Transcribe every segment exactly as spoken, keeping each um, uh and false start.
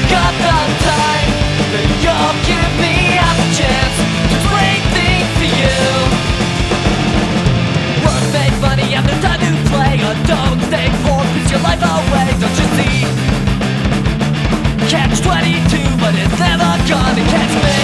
got the time, then you'll give me half a chance to explain things to you. Work, make money, have no time to play. Don't stay poor, piss your life away. Don't you see? Catch twenty-two, but it's never gonna catch me.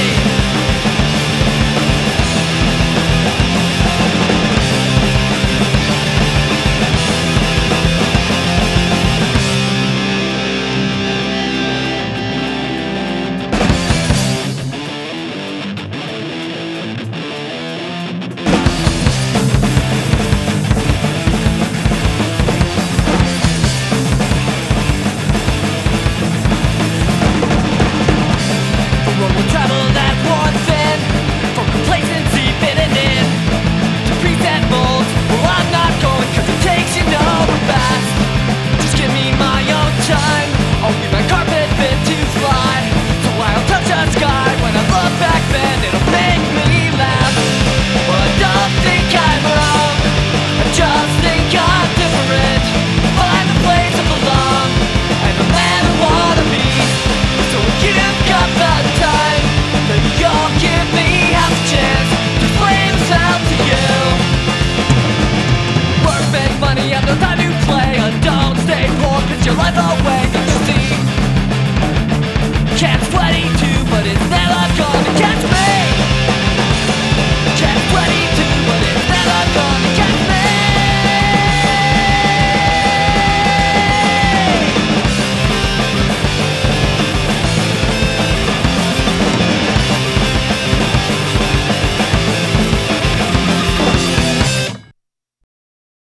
Have no time to play, don't stay poor, piss your life away. Don't you see? Catch twenty-two, but it's never gone.